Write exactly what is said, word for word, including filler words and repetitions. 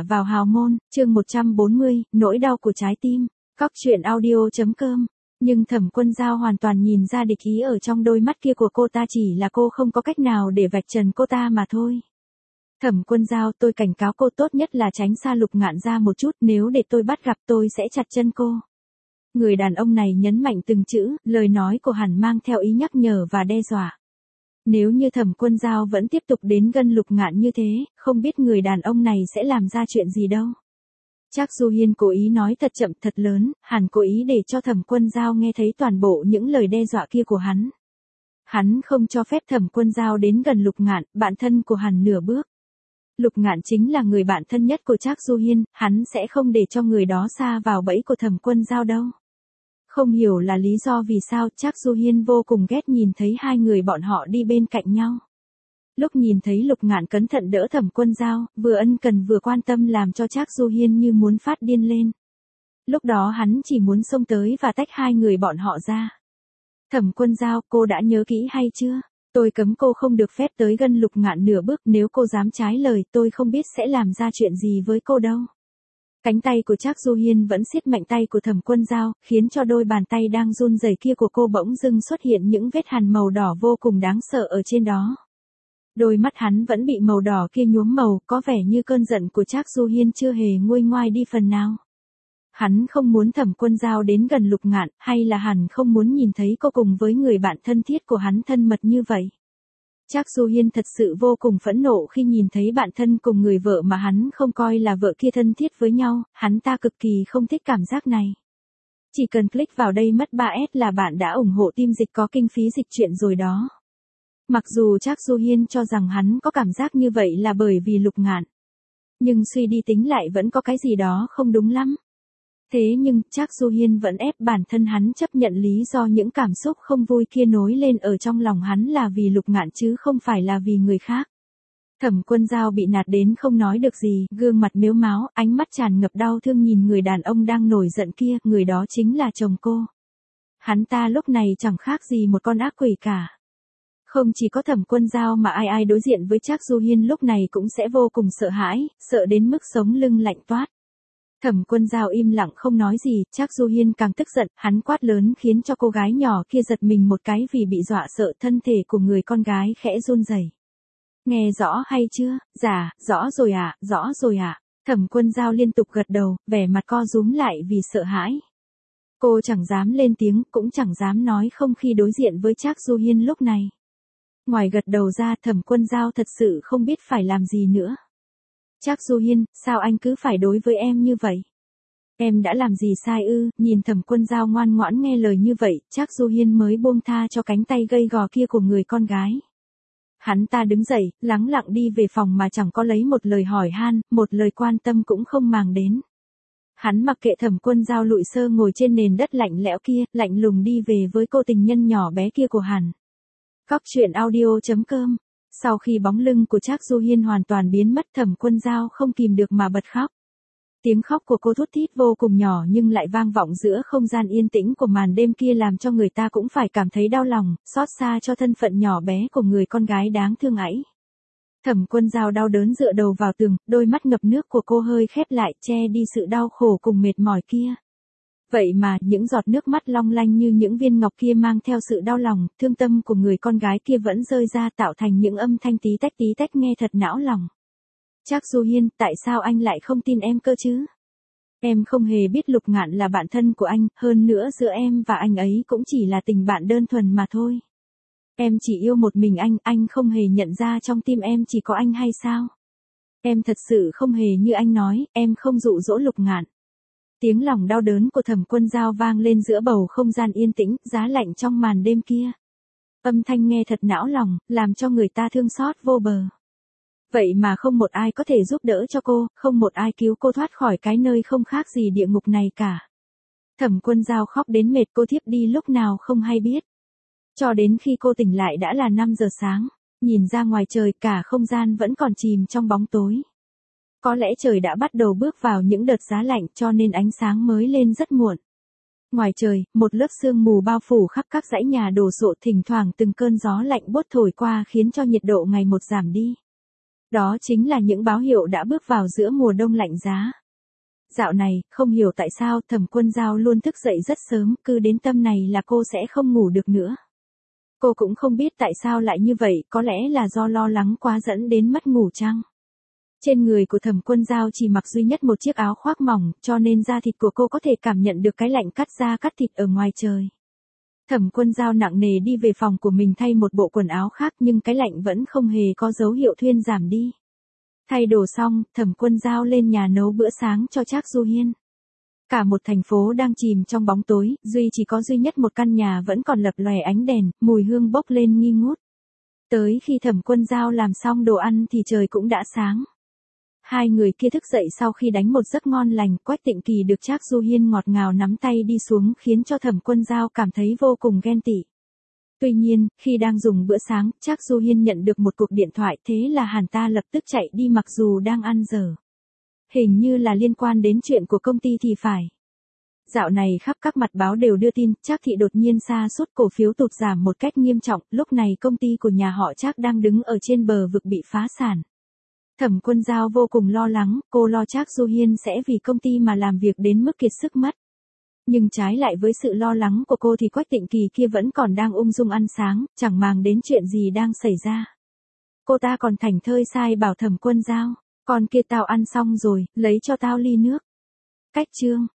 vào hào môn, chương một trăm bốn mươi, nỗi đau của trái tim. Cóc truyện audio.com. Nhưng Thẩm Quân Dao hoàn toàn nhìn ra địch ý ở trong đôi mắt kia của cô ta, chỉ là cô không có cách nào để vạch trần cô ta mà thôi. Thẩm Quân Dao, tôi cảnh cáo cô tốt nhất là tránh xa Lục Ngạn ra một chút, nếu để tôi bắt gặp tôi sẽ chặt chân cô. Người đàn ông này nhấn mạnh từng chữ, lời nói của hắn mang theo ý nhắc nhở và đe dọa. Nếu như Thẩm Quân Dao vẫn tiếp tục đến gần Lục Ngạn như thế, không biết người đàn ông này sẽ làm ra chuyện gì đâu. Trác Du Hiên cố ý nói thật chậm thật lớn, hẳn cố ý để cho Thẩm Quân Dao nghe thấy toàn bộ những lời đe dọa kia của hắn. Hắn không cho phép Thẩm Quân Dao đến gần Lục Ngạn, bạn thân của hắn nửa bước. Lục Ngạn chính là người bạn thân nhất của Trác Du Hiên, hắn sẽ không để cho người đó sa vào bẫy của Thẩm Quân Dao đâu. Không hiểu là lý do vì sao Trác Du Hiên vô cùng ghét nhìn thấy hai người bọn họ đi bên cạnh nhau. Lúc nhìn thấy Lục Ngạn cẩn thận đỡ Thẩm Quân Dao, vừa ân cần vừa quan tâm làm cho Trác Du Hiên như muốn phát điên lên. Lúc đó hắn chỉ muốn xông tới và tách hai người bọn họ ra. Thẩm Quân Dao, cô đã nhớ kỹ hay chưa? Tôi cấm cô không được phép tới gần Lục Ngạn nửa bước, nếu cô dám trái lời tôi không biết sẽ làm ra chuyện gì với cô đâu. Cánh tay của Trác Du Hiên vẫn siết mạnh tay của Thẩm Quân Dao, khiến cho đôi bàn tay đang run rẩy kia của cô bỗng dưng xuất hiện những vết hằn màu đỏ vô cùng đáng sợ ở trên đó. Đôi mắt hắn vẫn bị màu đỏ kia nhuốm màu, có vẻ như cơn giận của Trác Du Hiên chưa hề nguôi ngoai đi phần nào. Hắn không muốn Thẩm Quân Dao đến gần Lục Ngạn, hay là hắn không muốn nhìn thấy cô cùng với người bạn thân thiết của hắn thân mật như vậy. Trác Du Hiên thật sự vô cùng phẫn nộ khi nhìn thấy bạn thân cùng người vợ mà hắn không coi là vợ kia thân thiết với nhau, hắn ta cực kỳ không thích cảm giác này. Chỉ cần click vào đây mất ba S là bạn đã ủng hộ team dịch có kinh phí dịch truyện rồi đó. Mặc dù Trác Du Hiên cho rằng hắn có cảm giác như vậy là bởi vì Lục Ngạn. Nhưng suy đi tính lại vẫn có cái gì đó không đúng lắm. Thế nhưng, Trác Du Hiên vẫn ép bản thân hắn chấp nhận lý do những cảm xúc không vui kia nối lên ở trong lòng hắn là vì Lục Ngạn chứ không phải là vì người khác. Thẩm Quân Dao bị nạt đến không nói được gì, gương mặt mếu máo, ánh mắt tràn ngập đau thương nhìn người đàn ông đang nổi giận kia, người đó chính là chồng cô. Hắn ta lúc này chẳng khác gì một con ác quỷ cả. Không chỉ có Thẩm Quân Dao mà ai ai đối diện với Trác Du Hiên lúc này cũng sẽ vô cùng sợ hãi, sợ đến mức sống lưng lạnh toát. Thẩm Quân Dao im lặng không nói gì, Trác Du Hiên càng tức giận, hắn quát lớn khiến cho cô gái nhỏ kia giật mình một cái vì bị dọa sợ, thân thể của người con gái khẽ run rẩy. Nghe rõ hay chưa? Dạ, rõ rồi ạ, à, rõ rồi ạ. À. Thẩm Quân Dao liên tục gật đầu, vẻ mặt co rúm lại vì sợ hãi. Cô chẳng dám lên tiếng, cũng chẳng dám nói không khi đối diện với Trác Du Hiên lúc này. Ngoài gật đầu ra, Thẩm Quân Dao thật sự không biết phải làm gì nữa. Trác Du Hiên, sao anh cứ phải đối với em như vậy? Em đã làm gì sai ư? Nhìn Thẩm Quân Dao ngoan ngoãn nghe lời như vậy, Trác Du Hiên mới buông tha cho cánh tay gầy gò kia của người con gái. Hắn ta đứng dậy, lắng lặng đi về phòng mà chẳng có lấy một lời hỏi han, một lời quan tâm cũng không màng đến. Hắn mặc kệ Thẩm Quân Dao lụi sơ ngồi trên nền đất lạnh lẽo kia, lạnh lùng đi về với cô tình nhân nhỏ bé kia của hắn. Cóc truyện audio.com. Sau khi bóng lưng của Trác Du Hiên hoàn toàn biến mất, Thẩm Quân Dao không kìm được mà bật khóc. Tiếng khóc của cô thút thít vô cùng nhỏ nhưng lại vang vọng giữa không gian yên tĩnh của màn đêm kia làm cho người ta cũng phải cảm thấy đau lòng, xót xa cho thân phận nhỏ bé của người con gái đáng thương ấy. Thẩm Quân Dao đau đớn dựa đầu vào tường, đôi mắt ngập nước của cô hơi khép lại che đi sự đau khổ cùng mệt mỏi kia. Vậy mà, những giọt nước mắt long lanh như những viên ngọc kia mang theo sự đau lòng, thương tâm của người con gái kia vẫn rơi ra tạo thành những âm thanh tí tách tí tách nghe thật não lòng. Trác Du Hiên, tại sao anh lại không tin em cơ chứ? Em không hề biết Lục Ngạn là bạn thân của anh, hơn nữa giữa em và anh ấy cũng chỉ là tình bạn đơn thuần mà thôi. Em chỉ yêu một mình anh, anh không hề nhận ra trong tim em chỉ có anh hay sao? Em thật sự không hề như anh nói, em không dụ dỗ Lục Ngạn. Tiếng lòng đau đớn của Thẩm Quân Dao vang lên giữa bầu không gian yên tĩnh, giá lạnh trong màn đêm kia. Âm thanh nghe thật não lòng, làm cho người ta thương xót vô bờ. Vậy mà không một ai có thể giúp đỡ cho cô, không một ai cứu cô thoát khỏi cái nơi không khác gì địa ngục này cả. Thẩm Quân Dao khóc đến mệt, cô thiếp đi lúc nào không hay biết. Cho đến khi cô tỉnh lại đã là năm giờ sáng, nhìn ra ngoài trời cả không gian vẫn còn chìm trong bóng tối. Có lẽ trời đã bắt đầu bước vào những đợt giá lạnh cho nên ánh sáng mới lên rất muộn. Ngoài trời, một lớp sương mù bao phủ khắp các dãy nhà đồ sộ, thỉnh thoảng từng cơn gió lạnh buốt thổi qua khiến cho nhiệt độ ngày một giảm đi. Đó chính là những báo hiệu đã bước vào giữa mùa đông lạnh giá. Dạo này, không hiểu tại sao Thẩm Quân Dao luôn thức dậy rất sớm, cứ đến tầm này là cô sẽ không ngủ được nữa. Cô cũng không biết tại sao lại như vậy, có lẽ là do lo lắng quá dẫn đến mất ngủ chăng? Trên người của Thẩm Quân Dao chỉ mặc duy nhất một chiếc áo khoác mỏng, cho nên da thịt của cô có thể cảm nhận được cái lạnh cắt da cắt thịt ở ngoài trời. Thẩm Quân Dao nặng nề đi về phòng của mình thay một bộ quần áo khác nhưng cái lạnh vẫn không hề có dấu hiệu thuyên giảm đi. Thay đồ xong, Thẩm Quân Dao lên nhà nấu bữa sáng cho Trác Du Hiên. Cả một thành phố đang chìm trong bóng tối, duy chỉ có duy nhất một căn nhà vẫn còn lập lòe ánh đèn, mùi hương bốc lên nghi ngút. Tới khi Thẩm Quân Dao làm xong đồ ăn thì trời cũng đã sáng. Hai người kia thức dậy sau khi đánh một giấc ngon lành, Quách Tịnh Kỳ được Trác Du Hiên ngọt ngào nắm tay đi xuống khiến cho Thẩm Quân Dao cảm thấy vô cùng ghen tị. Tuy nhiên, khi đang dùng bữa sáng, Trác Du Hiên nhận được một cuộc điện thoại, thế là hắn ta lập tức chạy đi mặc dù đang ăn dở. Hình như là liên quan đến chuyện của công ty thì phải. Dạo này khắp các mặt báo đều đưa tin, Trác thị đột nhiên sa sút, cổ phiếu tụt giảm một cách nghiêm trọng, lúc này công ty của nhà họ Trác đang đứng ở trên bờ vực bị phá sản. Thẩm Quân Dao vô cùng lo lắng, cô lo Trác Du Hiên sẽ vì công ty mà làm việc đến mức kiệt sức mất. Nhưng trái lại với sự lo lắng của cô thì Quách Tịnh Kỳ kia vẫn còn đang ung dung ăn sáng, chẳng màng đến chuyện gì đang xảy ra. Cô ta còn thảnh thơi sai bảo Thẩm Quân Dao, con kia tao ăn xong rồi, lấy cho tao ly nước. Cách chương